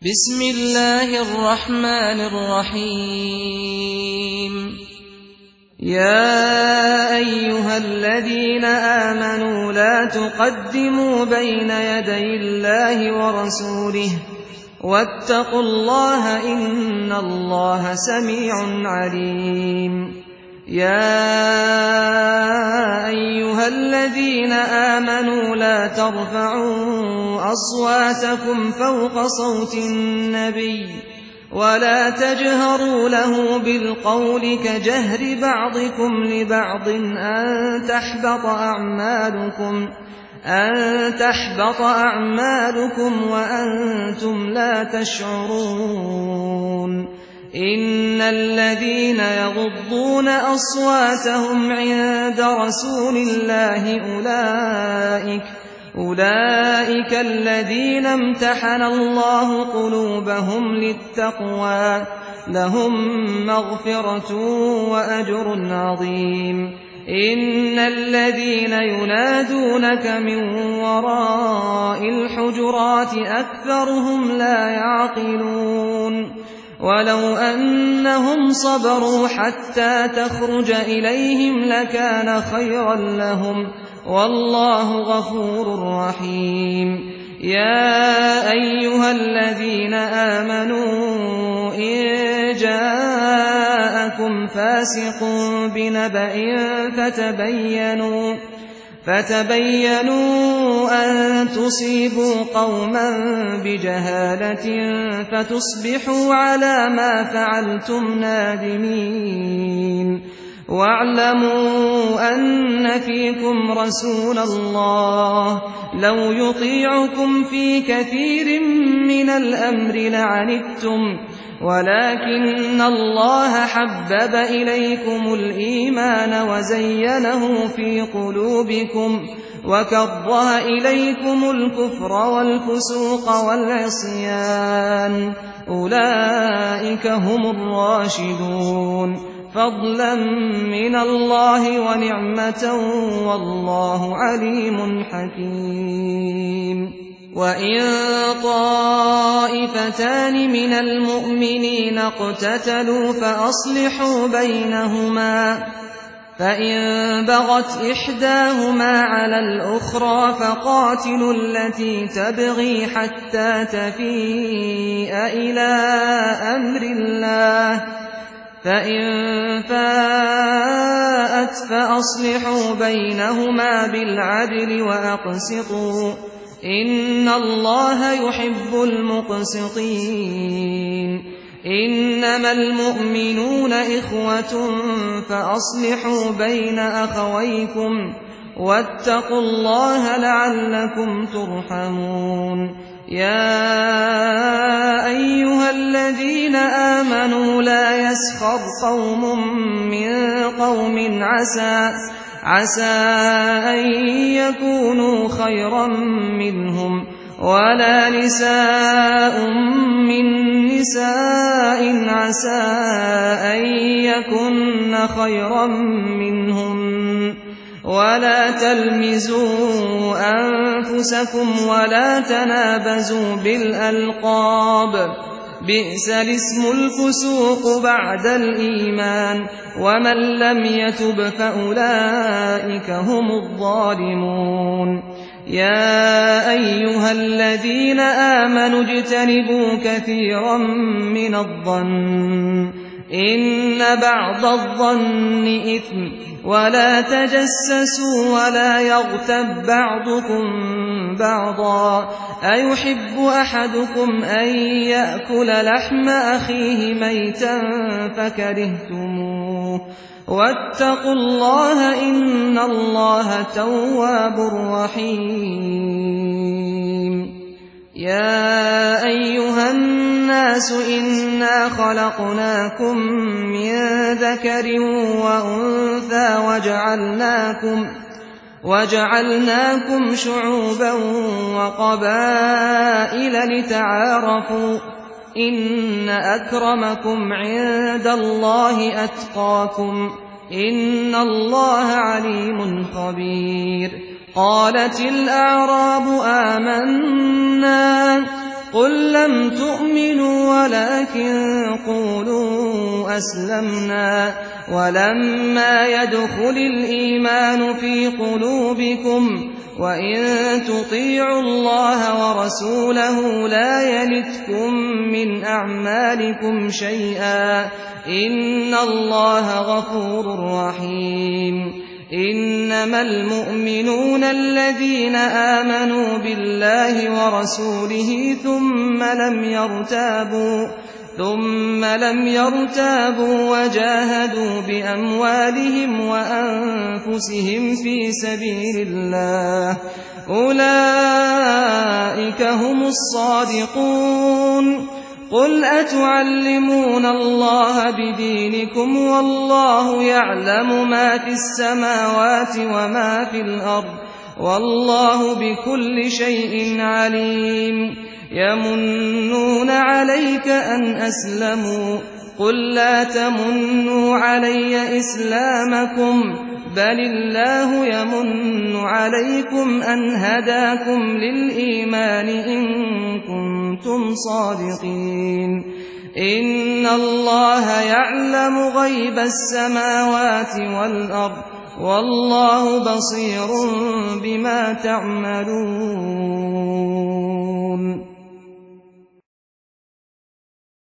بسم الله الرحمن الرحيم. يا أيها الذين آمنوا لا تقدموا بين يدي الله ورسوله واتقوا الله إن الله سميع عليم. يا أيها الذين آمنوا لا ترفعوا أصواتكم فوق صوت النبي ولا تجهروا له بالقول كجهر بعضكم لبعض أن تحبط أعمالكم وأنتم لا تشعرون. إن الذين يغضون أصواتهم عند رسول الله أولئك الذين امتحن الله قلوبهم للتقوى لهم مغفرة وأجر عظيم. إن الذين ينادونك من وراء الحجرات أكثرهم لا يعقلون. ولو أنهم صبروا حتى تخرج إليهم لكان خيرا لهم والله غفور رحيم. يا أيها الذين آمنوا إن جاءكم فاسق بنبأ فتبينوا أن تصيبوا قوما بجهالة فتصبحوا على ما فعلتم نادمين. واعلموا أن فيكم رسول الله لو يطيعكم في كثير من الأمر لعنتم ولكن الله حبب إليكم الإيمان وزينه في قلوبكم وكره إليكم الكفر والفسوق والعصيان أولئك هم الراشدون فضلا من الله ونعمة والله عليم حكيم. وإن طائفتان من المؤمنين اقتتلوا فأصلحوا بينهما فإن بغت إحداهما على الأخرى فقاتلوا التي تبغي حتى تفيء إلى أمر الله فإن فاءت فأصلحوا بينهما بالعدل وأقسطوا إن الله يحب المقسطين. إنما المؤمنون إخوة فأصلحوا بين أخويكم واتقوا الله لعلكم ترحمون. يا أيها الذين آمنوا لا يسخر قوم من قوم عسى أن يكونوا خيرا منهم ولا نساء من نساء عسى أن يكن خيرا منهم ولا تلمزوا أنفسكم ولا تنابزوا بالألقاب بئس الاسم الفسوق بعد الإيمان ومن لم يتب فأولئك هم الظالمون. يا أيها الذين آمنوا اجتنبوا كثيرا من الظن إن بعض الظن إثم ولا تجسسوا ولا يغتب بعضكم بعضا أيحب أحدكم أن يأكل لحم أخيه ميتا فكرهتموه واتقوا الله إن الله تواب رحيم. يا أيها الناس إنا خلقناكم من ذكر وأنثى وجعلناكم شعوبا وقبائل لتعارفوا إن أكرمكم عند الله أتقاكم إن الله عليم خبير. قالت الأعراب آمنا قل لم تؤمنوا ولكن قولوا أسلمنا ولما يدخل الإيمان في قلوبكم وإن تطيعوا الله ورسوله لا يلتكم من أعمالكم شيئا إن الله غفور رحيم إنما المؤمنون الذين آمنوا بالله ورسوله ثم لم يرتابوا وجاهدوا بأموالهم وأنفسهم في سبيل الله أولئك هم الصادقون قل أتعلمون الله بدينكم والله يعلم ما في السماوات وما في الأرض والله بكل شيء عليم يمنون عليك أن أسلموا قل لا تمنوا علي إسلامكم بل الله يمن عليكم أن هداكم للإيمان إن كنتم صادقين إن الله يعلم غيب السماوات والأرض والله بصير بما تعملون